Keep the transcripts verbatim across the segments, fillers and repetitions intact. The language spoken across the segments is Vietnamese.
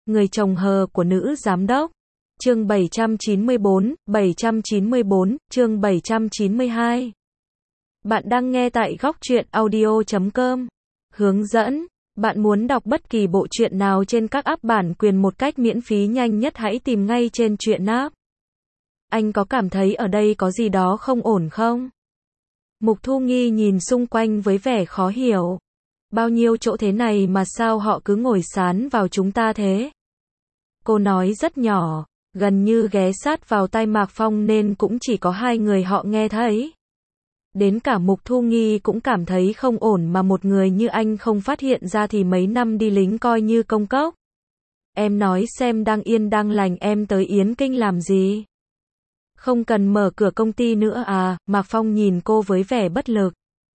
Người chồng hờ của nữ giám đốc. Chương bảy trăm chín mươi bốn, bảy trăm chín mươi bốn, chương bảy trăm chín mươi hai. Bạn đang nghe tại góc truyện audio chấm com. Hướng dẫn. Bạn muốn đọc bất kỳ bộ truyện nào trên các app bản quyền một cách miễn phí nhanh nhất, hãy tìm ngay trên truyện app. Anh có cảm thấy ở đây có gì đó không ổn không? Mục Thu Nghi nhìn xung quanh với vẻ khó hiểu. Bao nhiêu chỗ thế này mà sao họ cứ ngồi sán vào chúng ta thế? Cô nói rất nhỏ, gần như ghé sát vào tai Mạc Phong nên cũng chỉ có hai người họ nghe thấy. Đến cả Mục Thu Nghi cũng cảm thấy không ổn, mà một người như anh không phát hiện ra thì mấy năm đi lính coi như công cốc. Em nói xem, đang yên đang lành em tới Yến Kinh làm gì? Không cần mở cửa công ty nữa à? Mạc Phong nhìn cô với vẻ bất lực.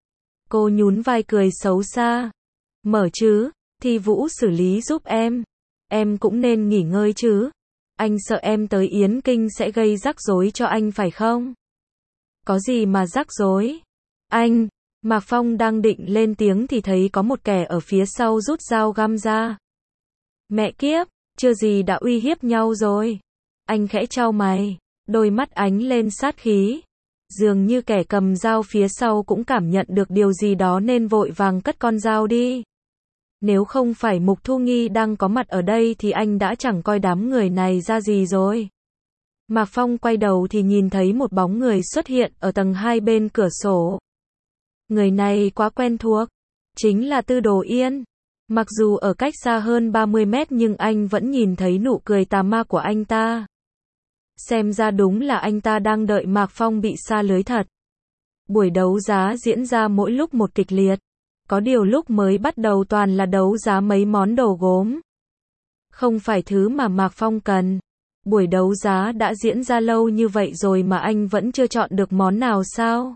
Cô nhún vai cười xấu xa. Mở chứ, thì Vũ xử lý giúp em. Em cũng nên nghỉ ngơi chứ. Anh sợ em tới Yến Kinh sẽ gây rắc rối cho anh phải không? Có gì mà rắc rối? Anh, Mạc Phong đang định lên tiếng thì thấy có một kẻ ở phía sau rút dao găm ra. Mẹ kiếp, chưa gì đã uy hiếp nhau rồi. Anh khẽ chau mày, đôi mắt ánh lên sát khí. Dường như kẻ cầm dao phía sau cũng cảm nhận được điều gì đó nên vội vàng cất con dao đi. Nếu không phải Mục Thu Nghi đang có mặt ở đây thì anh đã chẳng coi đám người này ra gì rồi. Mạc Phong quay đầu thì nhìn thấy một bóng người xuất hiện ở tầng hai bên cửa sổ. Người này quá quen thuộc, chính là Tư Đồ Yên. Mặc dù ở cách xa hơn ba mươi mét nhưng anh vẫn nhìn thấy nụ cười tà ma của anh ta. Xem ra đúng là anh ta đang đợi Mạc Phong bị sa lưới thật. Buổi đấu giá diễn ra mỗi lúc một kịch liệt. Có điều lúc mới bắt đầu toàn là đấu giá mấy món đồ gốm. Không phải thứ mà Mạc Phong cần. Buổi đấu giá đã diễn ra lâu như vậy rồi mà anh vẫn chưa chọn được món nào sao?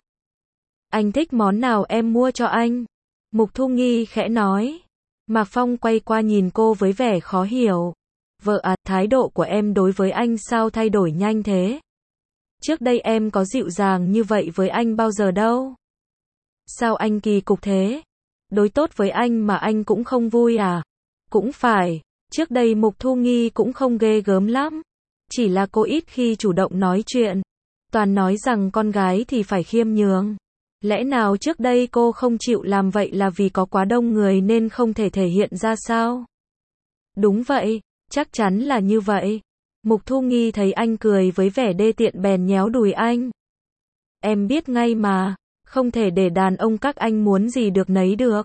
Anh thích món nào em mua cho anh? Mục Thu Nghi khẽ nói. Mạc Phong quay qua nhìn cô với vẻ khó hiểu. Vợ à, thái độ của em đối với anh sao thay đổi nhanh thế? Trước đây em có dịu dàng như vậy với anh bao giờ đâu? Sao anh kỳ cục thế? Đối tốt với anh mà anh cũng không vui à? Cũng phải, trước đây Mục Thu Nghi cũng không ghê gớm lắm. Chỉ là cô ít khi chủ động nói chuyện. Toàn nói rằng con gái thì phải khiêm nhường. Lẽ nào trước đây cô không chịu làm vậy là vì có quá đông người nên không thể thể hiện ra sao? Đúng vậy, chắc chắn là như vậy. Mục Thu Nghi thấy anh cười với vẻ đê tiện bèn nhéo đùi anh. Em biết ngay mà, không thể để đàn ông các anh muốn gì được nấy được.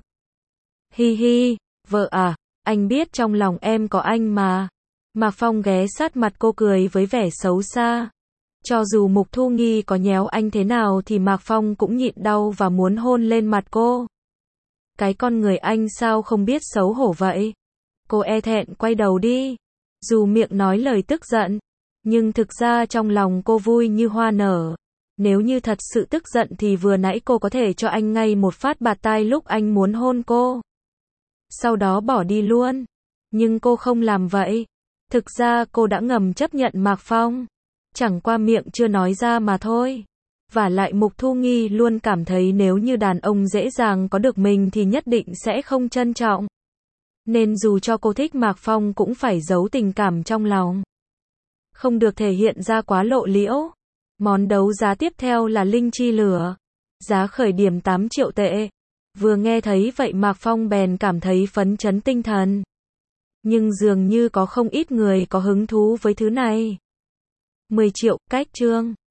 Hi hi, vợ à, anh biết trong lòng em có anh mà. Mạc Phong ghé sát mặt cô cười với vẻ xấu xa. Cho dù Mục Thu Nghi có nhéo anh thế nào thì Mạc Phong cũng nhịn đau và muốn hôn lên mặt cô. Cái con người anh sao không biết xấu hổ vậy? Cô e thẹn quay đầu đi. Dù miệng nói lời tức giận, nhưng thực ra trong lòng cô vui như hoa nở. Nếu như thật sự tức giận thì vừa nãy cô có thể cho anh ngay một phát bạt tai lúc anh muốn hôn cô. Sau đó bỏ đi luôn. Nhưng cô không làm vậy. Thực ra cô đã ngầm chấp nhận Mạc Phong. Chẳng qua miệng chưa nói ra mà thôi. Vả lại Mục Thu Nghi luôn cảm thấy nếu như đàn ông dễ dàng có được mình thì nhất định sẽ không trân trọng. Nên dù cho cô thích Mạc Phong cũng phải giấu tình cảm trong lòng. Không được thể hiện ra quá lộ liễu. Món đấu giá tiếp theo là linh chi lửa. Giá khởi điểm tám triệu tệ. Vừa nghe thấy vậy Mạc Phong bèn cảm thấy phấn chấn tinh thần. Nhưng dường như có không ít người có hứng thú với thứ này. mười triệu, cách chương.